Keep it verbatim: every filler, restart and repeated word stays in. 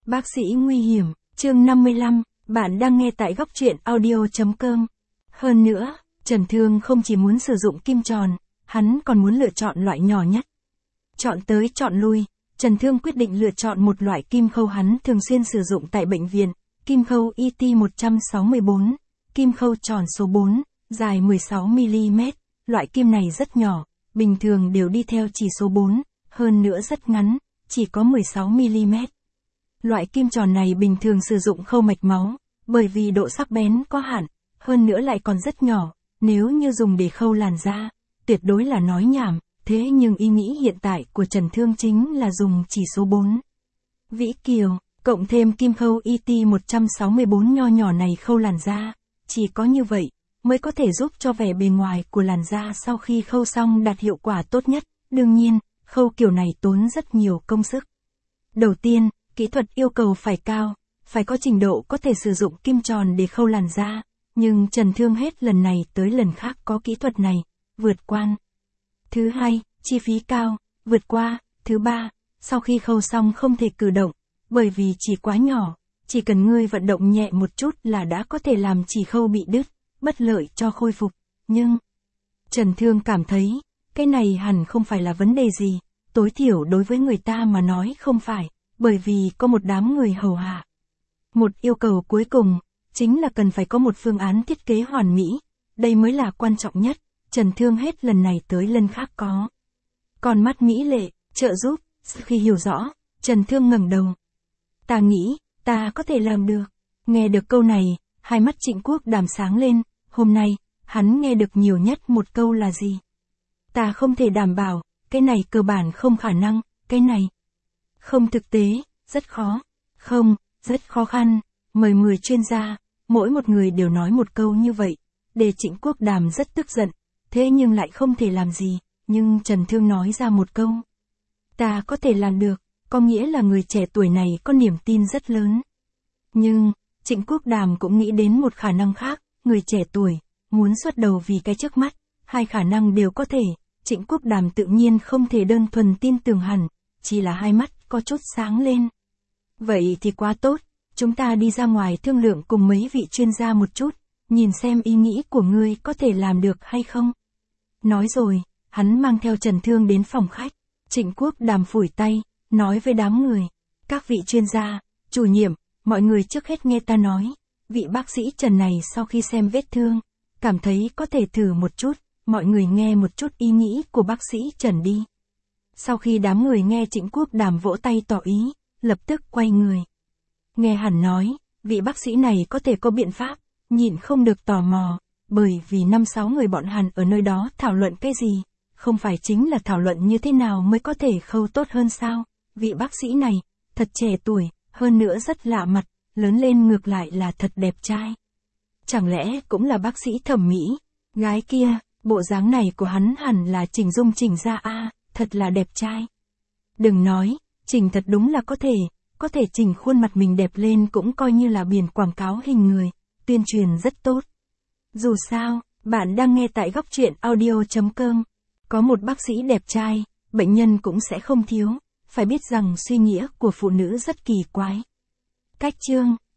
Bác sĩ nguy hiểm, chương năm mươi lăm, bạn đang nghe tại góc truyện audio chấm com. Hơn nữa, Trần Thương không chỉ muốn sử dụng kim tròn, hắn còn muốn lựa chọn loại nhỏ nhất. Chọn tới chọn lui, Trần Thương quyết định lựa chọn một loại kim khâu hắn thường xuyên sử dụng tại bệnh viện, kim khâu i tê một sáu bốn, kim khâu tròn số bốn, dài mười sáu mi li mét, loại kim này rất nhỏ, bình thường đều đi theo chỉ số bốn, hơn nữa rất ngắn, chỉ có mười sáu mi li mét. Loại kim tròn này bình thường sử dụng khâu mạch máu, bởi vì độ sắc bén có hạn, hơn nữa lại còn rất nhỏ, nếu như dùng để khâu làn da, tuyệt đối là nói nhảm, thế nhưng ý nghĩ hiện tại của Trần Thương chính là dùng chỉ số bốn. Vĩ Kiều, cộng thêm kim khâu i tê một sáu bốn nho nhỏ này khâu làn da, chỉ có như vậy, mới có thể giúp cho vẻ bề ngoài của làn da sau khi khâu xong đạt hiệu quả tốt nhất, đương nhiên, khâu kiểu này tốn rất nhiều công sức. Đầu tiên, kỹ thuật yêu cầu phải cao, phải có trình độ có thể sử dụng kim tròn để khâu làn da, nhưng Trần Thương hết lần này tới lần khác có kỹ thuật này, vượt qua. Thứ hai, chi phí cao, vượt qua. Thứ ba, sau khi khâu xong không thể cử động, bởi vì chỉ quá nhỏ, chỉ cần ngươi vận động nhẹ một chút là đã có thể làm chỉ khâu bị đứt, bất lợi cho khôi phục. Nhưng, Trần Thương cảm thấy, cái này hẳn không phải là vấn đề gì, tối thiểu đối với người ta mà nói không phải, bởi vì có một đám người hầu hạ. Một yêu cầu cuối cùng, chính là cần phải có một phương án thiết kế hoàn mỹ, đây mới là quan trọng nhất, Trần Thương hết lần này tới lần khác có. Còn mắt mỹ lệ, trợ giúp, khi hiểu rõ, Trần Thương ngẩng đầu. Ta nghĩ, ta có thể làm được. Nghe được câu này, hai mắt Trịnh Quốc Đàm sáng lên, hôm nay, hắn nghe được nhiều nhất một câu là gì? Ta không thể đảm bảo, cái này cơ bản không khả năng, cái này không thực tế, rất khó, không, rất khó khăn, mời mười chuyên gia, mỗi một người đều nói một câu như vậy, để Trịnh Quốc Đàm rất tức giận, thế nhưng lại không thể làm gì, nhưng Trần Thương nói ra một câu. Ta có thể làm được, có nghĩa là người trẻ tuổi này có niềm tin rất lớn. Nhưng, Trịnh Quốc Đàm cũng nghĩ đến một khả năng khác, người trẻ tuổi, muốn xuất đầu vì cái trước mắt, hai khả năng đều có thể, Trịnh Quốc Đàm tự nhiên không thể đơn thuần tin tưởng hẳn, chỉ là hai mắt có chút sáng lên. Vậy thì quá tốt, chúng ta đi ra ngoài thương lượng cùng mấy vị chuyên gia một chút, nhìn xem ý nghĩ của ngươi có thể làm được hay không. Nói rồi, hắn mang theo Trần Thương đến phòng khách, Trịnh Quốc Đàm phủi tay, nói với đám người, các vị chuyên gia, chủ nhiệm, mọi người trước hết nghe ta nói, vị bác sĩ Trần này sau khi xem vết thương, cảm thấy có thể thử một chút, mọi người nghe một chút ý nghĩ của bác sĩ Trần đi. Sau khi đám người nghe Trịnh Quốc Đàm vỗ tay tỏ ý, lập tức quay người. Nghe hẳn nói, vị bác sĩ này có thể có biện pháp, nhịn không được tò mò, bởi vì năm sáu người bọn hắn ở nơi đó thảo luận cái gì, không phải chính là thảo luận như thế nào mới có thể khâu tốt hơn sao, vị bác sĩ này, thật trẻ tuổi, hơn nữa rất lạ mặt, lớn lên ngược lại là thật đẹp trai. Chẳng lẽ cũng là bác sĩ thẩm mỹ, gái kia, bộ dáng này của hắn hẳn là chỉnh dung chỉnh ra a à, thật là đẹp trai. Đừng nói, chỉnh thật đúng là có thể, có thể chỉnh khuôn mặt mình đẹp lên cũng coi như là biển quảng cáo hình người, tuyên truyền rất tốt. Dù sao, bạn đang nghe tại góc truyện audio chấm com, có một bác sĩ đẹp trai, bệnh nhân cũng sẽ không thiếu, phải biết rằng suy nghĩa của phụ nữ rất kỳ quái. Cách chương